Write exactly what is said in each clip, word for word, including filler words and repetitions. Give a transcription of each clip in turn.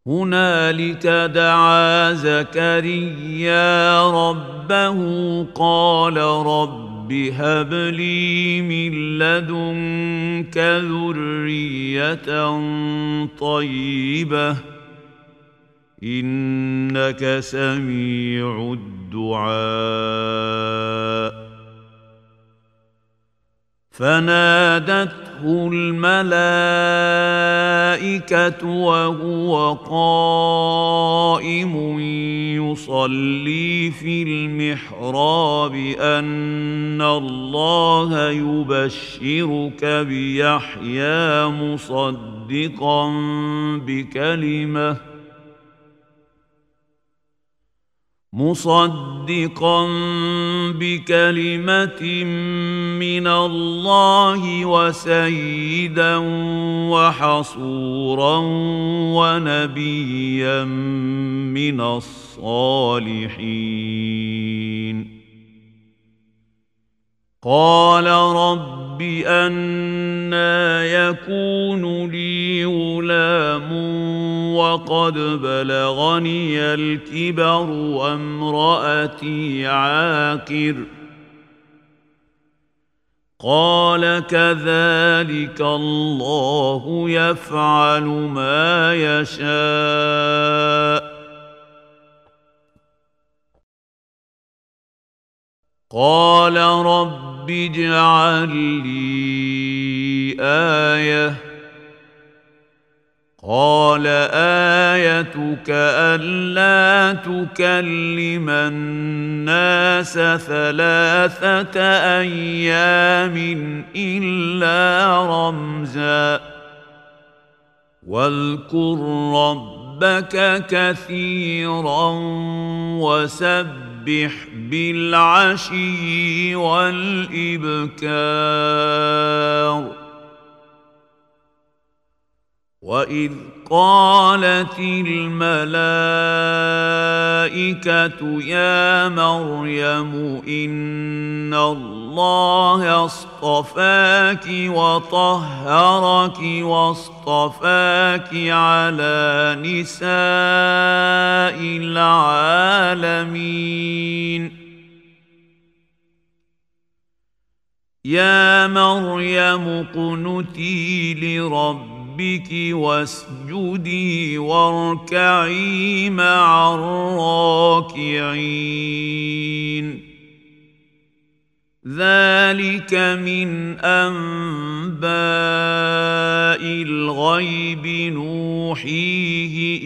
هنالك دعا زكريا ربه قال رب هب لي من لدنك ذرية طيبة إنك سميع الدعاء. فنادته الملائكة وهو قائم يصلي في المحراب أن الله يبشرك بيحيى مصدقا بكلمة مصدقا بكلمة من الله وسيدا وحصورا ونبيا من الصالحين. قال رب أنى يكون لي غلام وقد بلغني الكبر وامرأتي عاقر. قال كذلك الله يفعل ما يشاء. قال رب اجعل لي آية. قال آيتك ألا تكلم الناس ثلاثة أيام إلا رمزا واذكر ربك كثيرا وسبح بالعشي والإبكار. وإذ قالت الملائكة يا مريم إن الله اصطفاك وطهرك واصطفاك على نساء العالمين. يا مريم اقنتي لربك ربك واسجدي واركعي مع الراكعين. ذلك من أنباء الغيب نوحيه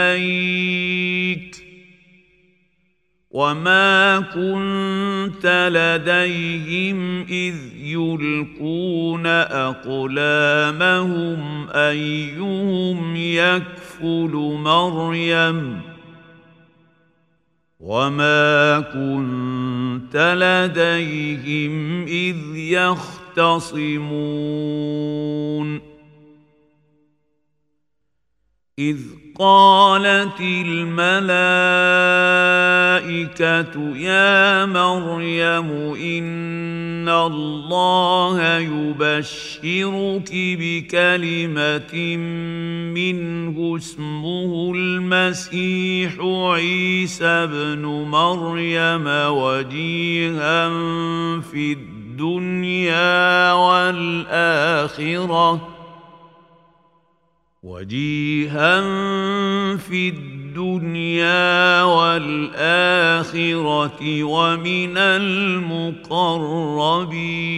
إليك وما كنت لديهم إذ يلقون أقلامهم أيهم يكفل مريم وما كنت لديهم إذ يختصمون. إذ قالت الملائكة يا مريم إن الله يبشرك بكلمة منه اسمه المسيح عيسى ابن مريم وجيها في الدنيا والآخرة وجيها في الدنيا والآخرة ومن المقربين.